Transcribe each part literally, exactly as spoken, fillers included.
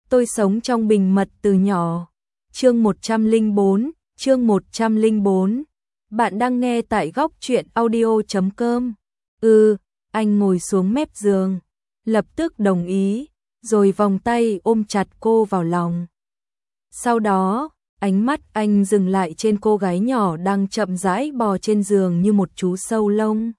Tôi sống trong bình mật từ nhỏ. Chương một trăm lẻ bốn, chương một trăm lẻ bốn. Bạn đang nghe tại góc truyện audio chấm com. Ừ, anh ngồi xuống mép giường, lập tức đồng ý, rồi vòng tay ôm chặt cô vào lòng. Sau đó, ánh mắt anh dừng lại trên cô gái nhỏ đang chậm rãi bò trên giường như một chú sâu lông.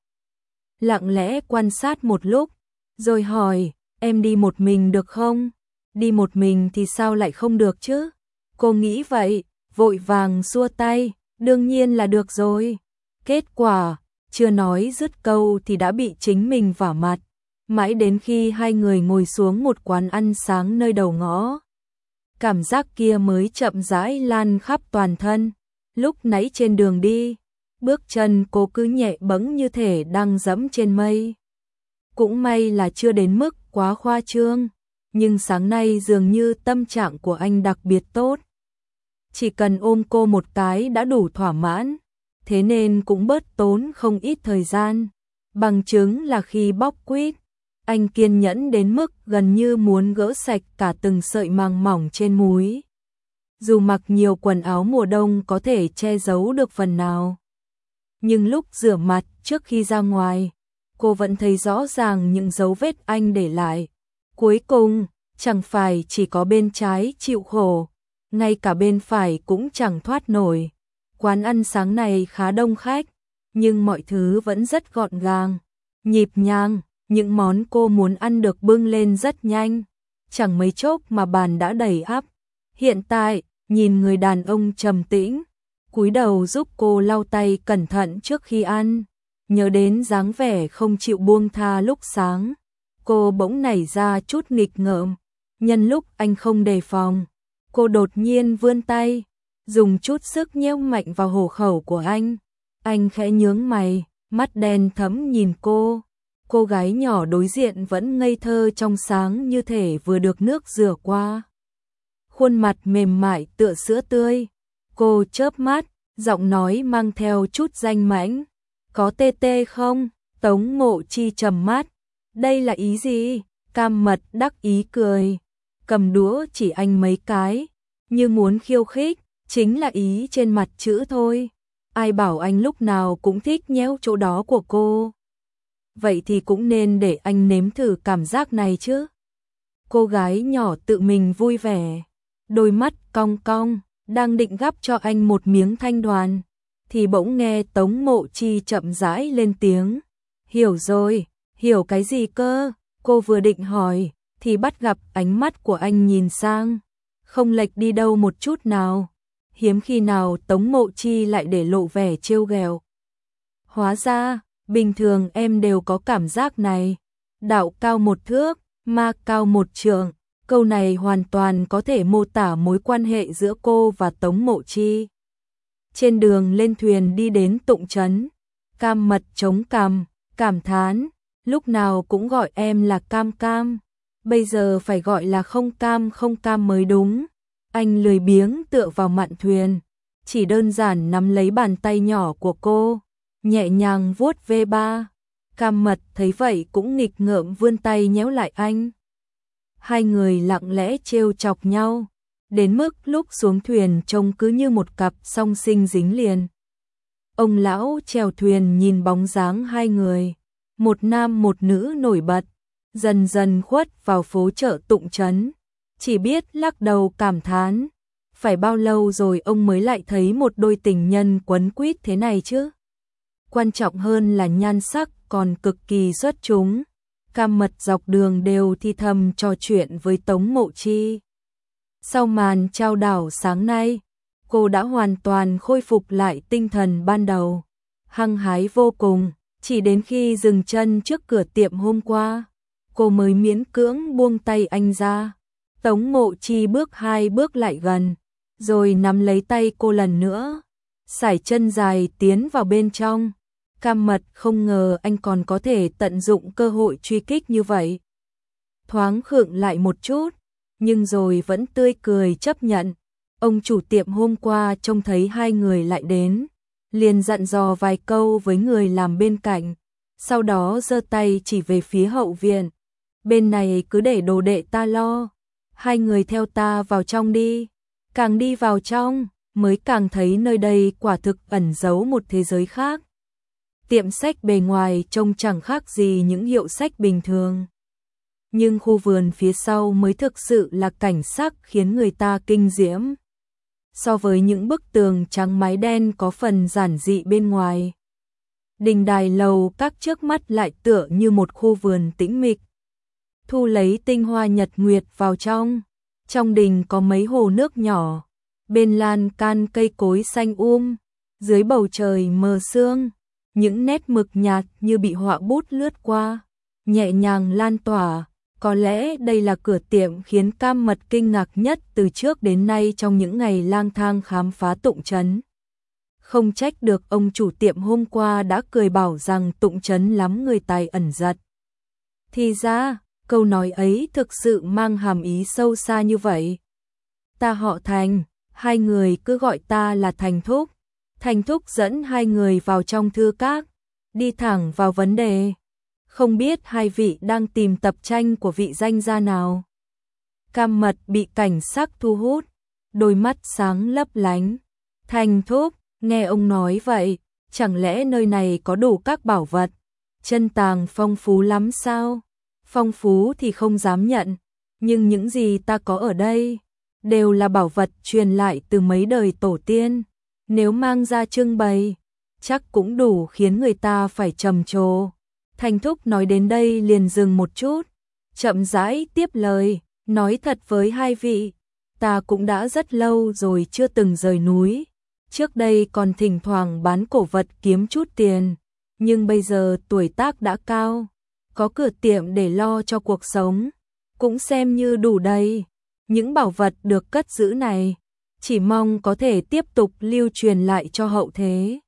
Lặng lẽ quan sát một lúc, rồi hỏi, em đi một mình được không? Đi một mình thì sao lại không được chứ? Cô nghĩ vậy, vội vàng xua tay, đương nhiên là được rồi. Kết quả, chưa nói dứt câu thì đã bị chính mình vả mặt. Mãi đến khi hai người ngồi xuống một quán ăn sáng nơi đầu ngõ, cảm giác kia mới chậm rãi lan khắp toàn thân. Lúc nãy trên đường đi, bước chân cô cứ nhẹ bẫng như thể đang dẫm trên mây. Cũng may là chưa đến mức quá khoa trương, nhưng sáng nay dường như tâm trạng của anh đặc biệt tốt. Chỉ cần ôm cô một cái đã đủ thỏa mãn, thế nên cũng bớt tốn không ít thời gian. Bằng chứng là khi bóc quýt, anh kiên nhẫn đến mức gần như muốn gỡ sạch cả từng sợi màng mỏng trên múi. Dù mặc nhiều quần áo mùa đông có thể che giấu được phần nào, nhưng lúc rửa mặt trước khi ra ngoài, cô vẫn thấy rõ ràng những dấu vết anh để lại. Cuối cùng, chẳng phải chỉ có bên trái chịu khổ, ngay cả bên phải cũng chẳng thoát nổi. Quán ăn sáng này khá đông khách, nhưng mọi thứ vẫn rất gọn gàng, nhịp nhàng. Những món cô muốn ăn được bưng lên rất nhanh, chẳng mấy chốc mà bàn đã đầy ắp. Hiện tại, nhìn người đàn ông trầm tĩnh, cúi đầu giúp cô lau tay cẩn thận trước khi ăn, nhớ đến dáng vẻ không chịu buông tha lúc sáng, cô bỗng nảy ra chút nghịch ngợm. Nhân lúc anh không đề phòng, cô đột nhiên vươn tay, dùng chút sức nhéo mạnh vào hổ khẩu của anh. Anh khẽ nhướng mày, mắt đen thẫm nhìn cô. Cô gái nhỏ đối diện vẫn ngây thơ trong sáng như thể vừa được nước rửa qua. Khuôn mặt mềm mại tựa sữa tươi. Cô chớp mắt, giọng nói mang theo chút danh mãnh. Có tê tê không? Tống Mộ Chi trầm mắt. Đây là ý gì? Cam Mật đắc ý cười, cầm đũa chỉ anh mấy cái, như muốn khiêu khích, chính là ý trên mặt chữ thôi. Ai bảo anh lúc nào cũng thích nhéo chỗ đó của cô. Vậy thì cũng nên để anh nếm thử cảm giác này chứ. Cô gái nhỏ tự mình vui vẻ, đôi mắt cong cong, đang định gắp cho anh một miếng thanh đoàn, thì bỗng nghe Tống Mộ Chi chậm rãi lên tiếng. Hiểu rồi, hiểu cái gì cơ? Cô vừa định hỏi, thì bắt gặp ánh mắt của anh nhìn sang, không lệch đi đâu một chút nào. Hiếm khi nào Tống Mộ Chi lại để lộ vẻ trêu ghẹo. Hóa ra, bình thường em đều có cảm giác này. Đạo cao một thước, ma cao một trượng. Câu này hoàn toàn có thể mô tả mối quan hệ giữa cô và Tống Mộ Chi. Trên đường lên thuyền đi đến Tụng Trấn, Cam Mật chống cằm, cảm thán, lúc nào cũng gọi em là Cam Cam, bây giờ phải gọi là không cam không cam mới đúng. Anh lười biếng tựa vào mạn thuyền, chỉ đơn giản nắm lấy bàn tay nhỏ của cô, nhẹ nhàng vuốt ve ba. Cam Mật thấy vậy cũng nghịch ngợm vươn tay nhéo lại anh. Hai người lặng lẽ trêu chọc nhau, đến mức lúc xuống thuyền trông cứ như một cặp song sinh dính liền. Ông lão chèo thuyền nhìn bóng dáng hai người, một nam một nữ nổi bật, dần dần khuất vào phố chợ Tụng Trấn, chỉ biết lắc đầu cảm thán, phải bao lâu rồi ông mới lại thấy một đôi tình nhân quấn quýt thế này chứ. Quan trọng hơn là nhan sắc còn cực kỳ xuất chúng. Cam Mật dọc đường đều thi thầm trò chuyện với Tống Mộ Chi. Sau màn trao đảo sáng nay, cô đã hoàn toàn khôi phục lại tinh thần ban đầu, hăng hái vô cùng. Chỉ đến khi dừng chân trước cửa tiệm hôm qua, cô mới miễn cưỡng buông tay anh ra. Tống Mộ Chi bước hai bước lại gần, rồi nắm lấy tay cô lần nữa, sải chân dài tiến vào bên trong. Cam Mật không ngờ anh còn có thể tận dụng cơ hội truy kích như vậy. Thoáng khựng lại một chút, nhưng rồi vẫn tươi cười chấp nhận. Ông chủ tiệm hôm qua trông thấy hai người lại đến, liền dặn dò vài câu với người làm bên cạnh, sau đó giơ tay chỉ về phía hậu viện. Bên này cứ để đồ đệ ta lo. hai người theo ta vào trong đi. Càng đi vào trong, mới càng thấy nơi đây quả thực ẩn giấu một thế giới khác. Tiệm sách bề ngoài trông chẳng khác gì những hiệu sách bình thường. Nhưng khu vườn phía sau mới thực sự là cảnh sắc khiến người ta kinh diễm. So với những bức tường trắng mái đen có phần giản dị bên ngoài, đình đài lầu các trước mắt lại tựa như một khu vườn tĩnh mịch. Thu lấy tinh hoa nhật nguyệt vào trong. Trong đình có mấy hồ nước nhỏ, bên lan can cây cối xanh um, dưới bầu trời mờ sương, những nét mực nhạt như bị họa bút lướt qua, nhẹ nhàng lan tỏa. Có lẽ đây là cửa tiệm khiến Cam Mật kinh ngạc nhất từ trước đến nay trong những ngày lang thang khám phá Tụng Trấn. Không trách được ông chủ tiệm hôm qua đã cười bảo rằng Tụng Trấn lắm người tài ẩn giật. Thì ra, câu nói ấy thực sự mang hàm ý sâu xa như vậy. Ta họ Thành, hai người cứ gọi ta là Thành Thúc. Thành Thúc dẫn hai người vào trong thư các, đi thẳng vào vấn đề. Không biết hai vị đang tìm tập tranh của vị danh gia nào? Cam Mật bị cảnh sắc thu hút, đôi mắt sáng lấp lánh. Thành Thúc, nghe ông nói vậy, chẳng lẽ nơi này có đủ các bảo vật, chân tàng phong phú lắm sao? Phong phú thì không dám nhận, nhưng những gì ta có ở đây đều là bảo vật truyền lại từ mấy đời tổ tiên. Nếu mang ra trưng bày, chắc cũng đủ khiến người ta phải trầm trồ. Thành Thúc nói đến đây liền dừng một chút, chậm rãi tiếp lời, nói thật với hai vị, ta cũng đã rất lâu rồi chưa từng rời núi. Trước đây còn thỉnh thoảng bán cổ vật kiếm chút tiền, nhưng bây giờ tuổi tác đã cao, có cửa tiệm để lo cho cuộc sống, cũng xem như đủ đầy. Những bảo vật được cất giữ này, chỉ mong có thể tiếp tục lưu truyền lại cho hậu thế.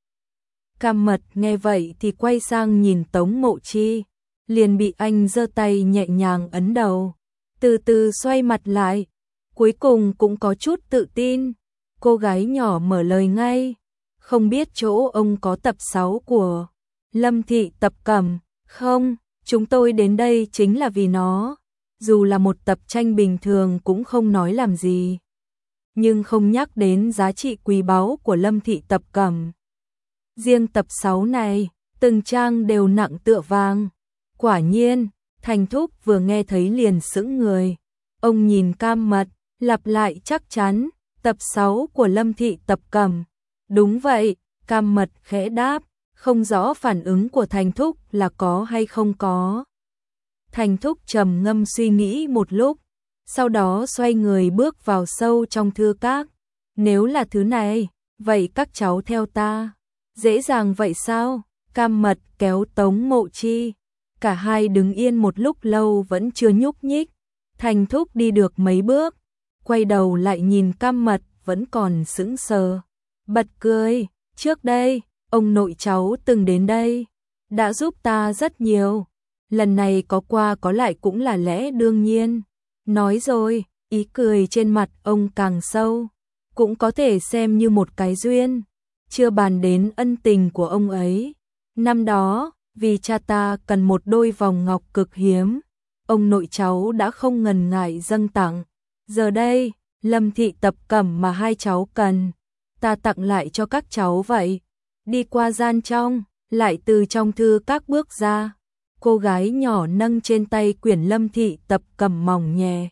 Cam Mật nghe vậy thì quay sang nhìn Tống Mộ Chi, liền bị anh giơ tay nhẹ nhàng ấn đầu, từ từ xoay mặt lại, cuối cùng cũng có chút tự tin. Cô gái nhỏ mở lời ngay, không biết chỗ ông có tập sáu của Lâm Thị Tập Cẩm không? Chúng tôi đến đây chính là vì nó, dù là một tập tranh bình thường cũng không nói làm gì, nhưng không nhắc đến giá trị quý báu của Lâm Thị Tập Cẩm. Riêng tập sáu này, từng trang đều nặng tựa vàng. Quả nhiên, Thành Thúc vừa nghe thấy liền sững người. Ông nhìn Cam Mật, lặp lại chắc chắn, tập sáu của Lâm Thị Tập Cẩm. Đúng vậy, Cam Mật khẽ đáp, không rõ phản ứng của Thành Thúc là có hay không có. Thành Thúc trầm ngâm suy nghĩ một lúc, sau đó xoay người bước vào sâu trong thư các. Nếu là thứ này, vậy các cháu theo ta. Dễ dàng vậy sao? Cam Mật kéo Tống Mộ Chi. Cả hai đứng yên một lúc lâu vẫn chưa nhúc nhích. Thành Thúc đi được mấy bước, quay đầu lại nhìn Cam Mật vẫn còn sững sờ. Bật cười, trước đây, ông nội cháu từng đến đây, đã giúp ta rất nhiều. Lần này có qua có lại cũng là lẽ đương nhiên. Nói rồi, ý cười trên mặt ông càng sâu, cũng có thể xem như một cái duyên. Chưa bàn đến ân tình của ông ấy. Năm đó, vì cha ta cần một đôi vòng ngọc cực hiếm, ông nội cháu đã không ngần ngại dâng tặng. Giờ đây, Lâm Thị Tập Cẩm mà hai cháu cần, ta tặng lại cho các cháu vậy. Đi qua gian trong, lại từ trong thư các bước ra. Cô gái nhỏ nâng trên tay quyển Lâm Thị Tập Cẩm mỏng nhẹ,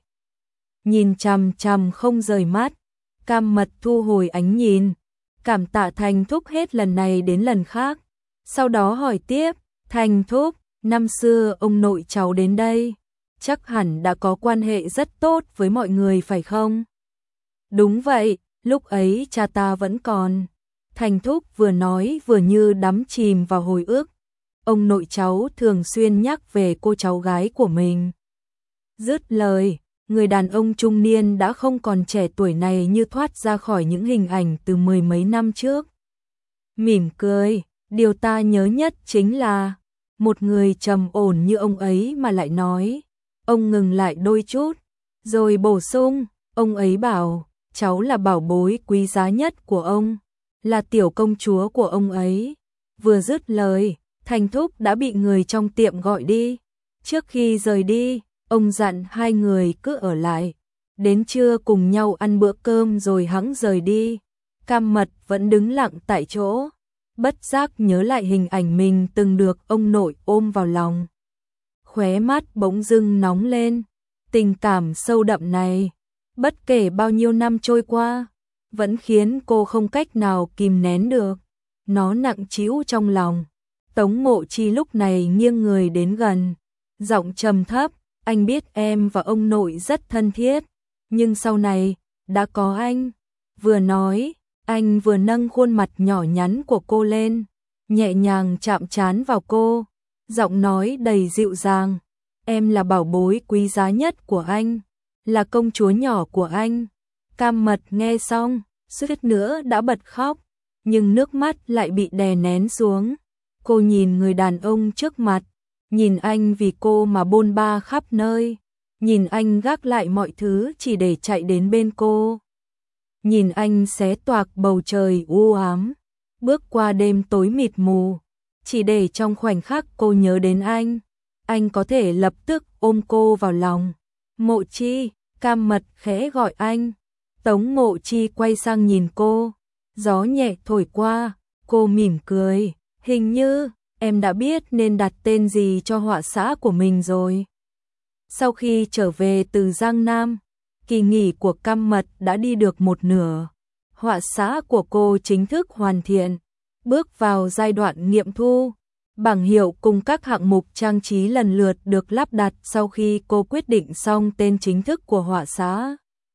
nhìn chằm chằm không rời mắt. Cam Mật thu hồi ánh nhìn, cảm tạ Thành Thúc hết lần này đến lần khác. Sau đó hỏi tiếp, Thành Thúc, năm xưa ông nội cháu đến đây, chắc hẳn đã có quan hệ rất tốt với mọi người phải không? Đúng vậy, lúc ấy cha ta vẫn còn. Thành Thúc vừa nói vừa như đắm chìm vào hồi ức. Ông nội cháu thường xuyên nhắc về cô cháu gái của mình. Dứt lời, người đàn ông trung niên đã không còn trẻ tuổi này như thoát ra khỏi những hình ảnh từ mười mấy năm trước. Mỉm cười, điều ta nhớ nhất chính là, một người trầm ổn như ông ấy mà lại nói. Ông ngừng lại đôi chút, rồi bổ sung, ông ấy bảo, cháu là bảo bối quý giá nhất của ông, là tiểu công chúa của ông ấy. Vừa dứt lời, Thành Thúc đã bị người trong tiệm gọi đi. Trước khi rời đi, ông dặn hai người cứ ở lại, đến trưa cùng nhau ăn bữa cơm rồi hẵng rời đi. Cam Mật vẫn đứng lặng tại chỗ, bất giác nhớ lại hình ảnh mình từng được ông nội ôm vào lòng. Khóe mắt bỗng dưng nóng lên, tình cảm sâu đậm này, bất kể bao nhiêu năm trôi qua, vẫn khiến cô không cách nào kìm nén được. Nó nặng trĩu trong lòng. Tống Mộ Chi lúc này nghiêng người đến gần, giọng trầm thấp, anh biết em và ông nội rất thân thiết, nhưng sau này, đã có anh. Vừa nói, anh vừa nâng khuôn mặt nhỏ nhắn của cô lên, nhẹ nhàng chạm trán vào cô, giọng nói đầy dịu dàng, em là bảo bối quý giá nhất của anh, là công chúa nhỏ của anh. Cam Mật nghe xong, suýt nữa đã bật khóc, nhưng nước mắt lại bị đè nén xuống. Cô nhìn người đàn ông trước mặt, nhìn anh vì cô mà bôn ba khắp nơi, nhìn anh gác lại mọi thứ chỉ để chạy đến bên cô. Nhìn anh xé toạc bầu trời u ám, bước qua đêm tối mịt mù, chỉ để trong khoảnh khắc cô nhớ đến anh, anh có thể lập tức ôm cô vào lòng. Mộ Chi, Cam Mật khẽ gọi anh. Tống Mộ Chi quay sang nhìn cô, gió nhẹ thổi qua, cô mỉm cười, hình như em đã biết nên đặt tên gì cho họa xã của mình rồi. Sau khi trở về từ Giang Nam, kỳ nghỉ của Cam Mật đã đi được một nửa. Họa xã của cô chính thức hoàn thiện, bước vào giai đoạn nghiệm thu. Bảng hiệu cùng các hạng mục trang trí lần lượt được lắp đặt sau khi cô quyết định xong tên chính thức của họa xã.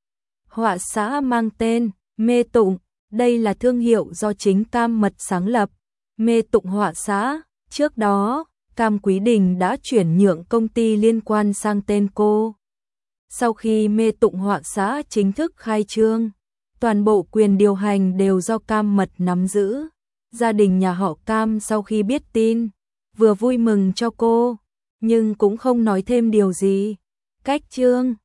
Họa xã mang tên Mê Tụng, đây là thương hiệu do chính Cam Mật sáng lập. Mê Tụng họa xã, trước đó, Cam Quý Đình đã chuyển nhượng công ty liên quan sang tên cô. Sau khi Mê Tụng họa xã chính thức khai trương, toàn bộ quyền điều hành đều do Cam Mật nắm giữ. Gia đình nhà họ Cam sau khi biết tin, vừa vui mừng cho cô, nhưng cũng không nói thêm điều gì. Cách chương